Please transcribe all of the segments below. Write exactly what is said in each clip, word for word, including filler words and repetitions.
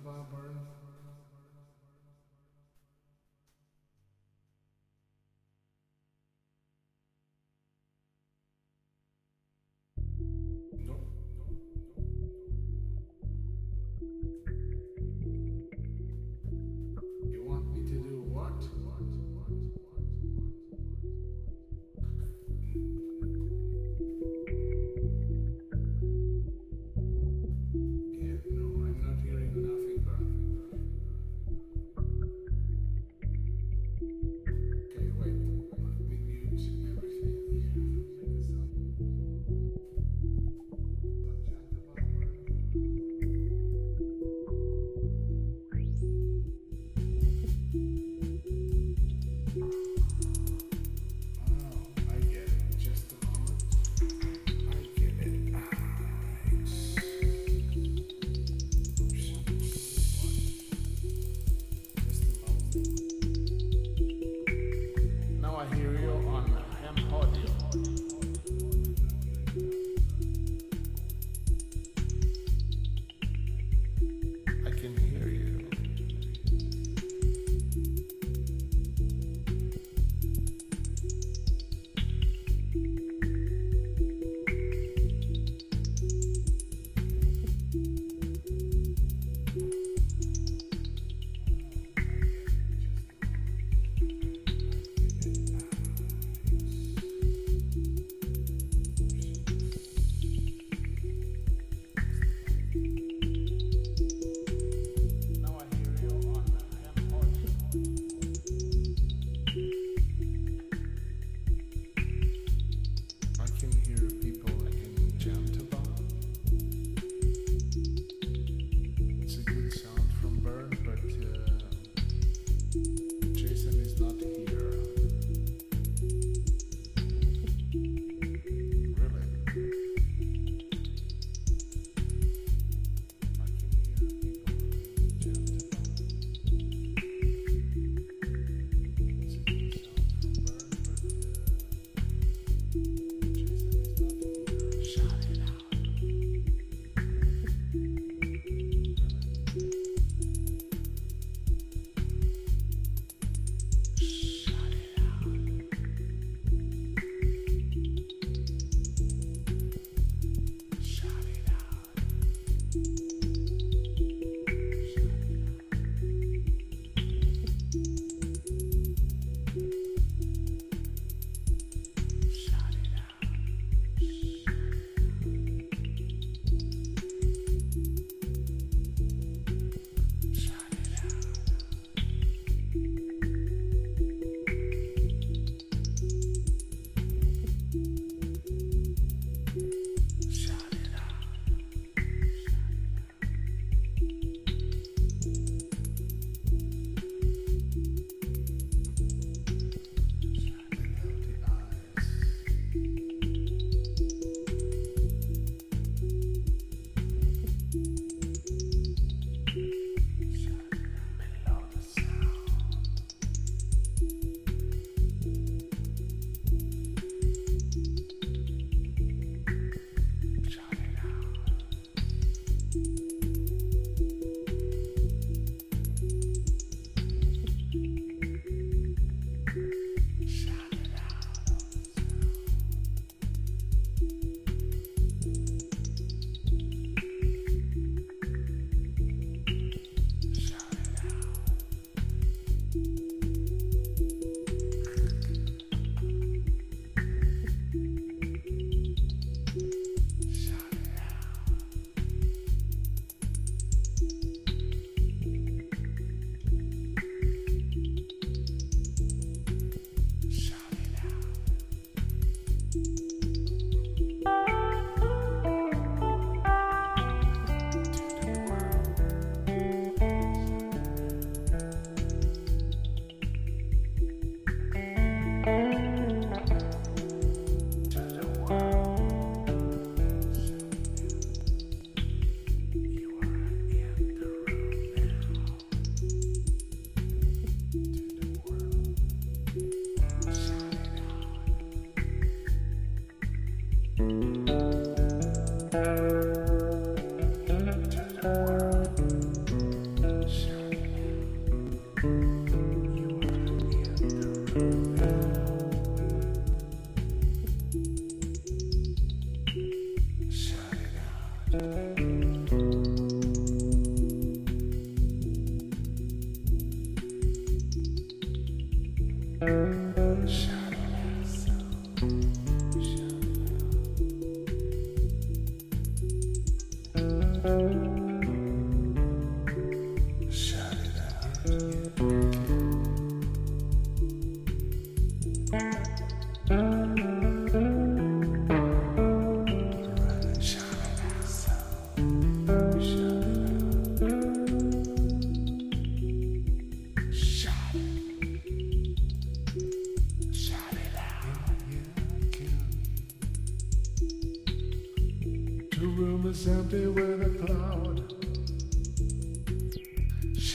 Fairburn? No, no, no. You want me to do what? What? What? What? Yeah, no, I'm not hearing nothing, Garth.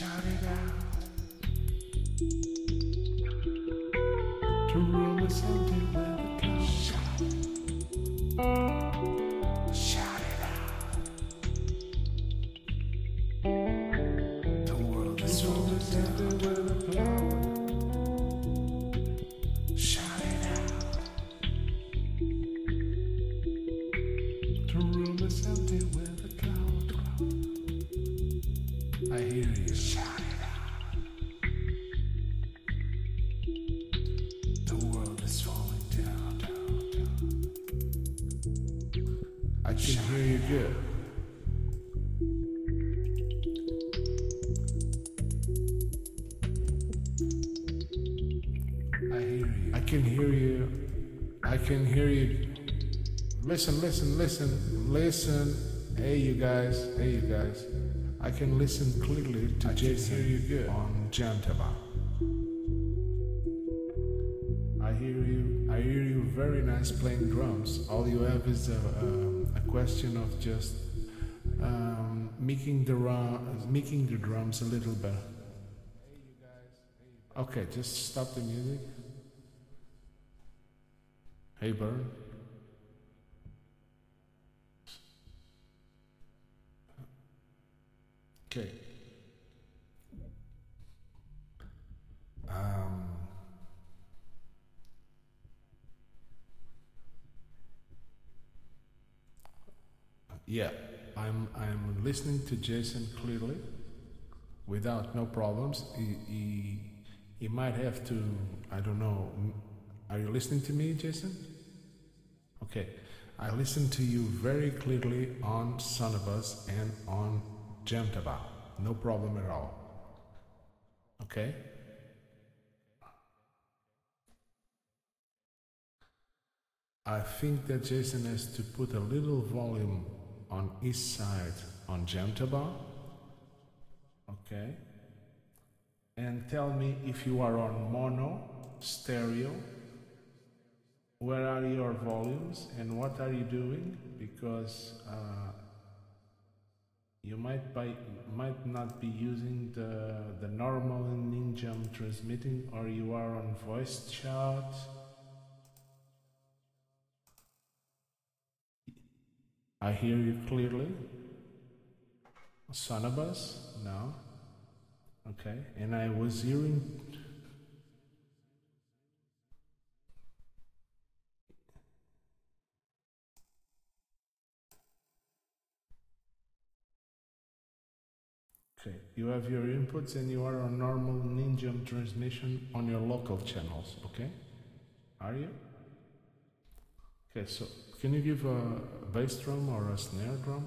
Shout it out. The room is empty with a couch. Shout. Shout it out. The world is always empty with a cloud. Shout it out. The room is empty with a cloud. I hear you. Shout it out. The world is falling down, down, down. I can Shout hear you good. I hear you. I can hear you. I can hear you. Listen, listen, listen, listen. Hey, you guys. Hey, you guys. I can listen clearly to I Jason hear you good on Jantaba. I hear you. I hear you very nice playing drums. All you have is a, um, a question of just um, making the making the drums a little better. Okay, just stop the music. Hey, Burn. Okay. Um, yeah, I'm I'm listening to Jason clearly, without no problems. He he, he might have to. I don't know. Are you listening to me, Jason? Okay, I listen to you very clearly on Son of Us and on Jantaba. No problem at all. Okay? I think that Jason has to put a little volume on his side on Jantaba. Okay? And tell me if you are on mono, stereo, where are your volumes and what are you doing? Because uh, you might by, might not be using the the normal Ninja transmitting, or you are on voice chat. I hear you clearly. Sonobus? No. Okay. And I was hearing. Okay, you have your inputs and you are on normal Ninja transmission on your local channels, okay? Are you? Okay, so can you give a bass drum or a snare drum?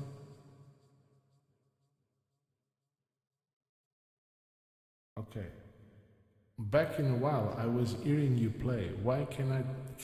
Okay. Back in a while I was hearing you play. Why can I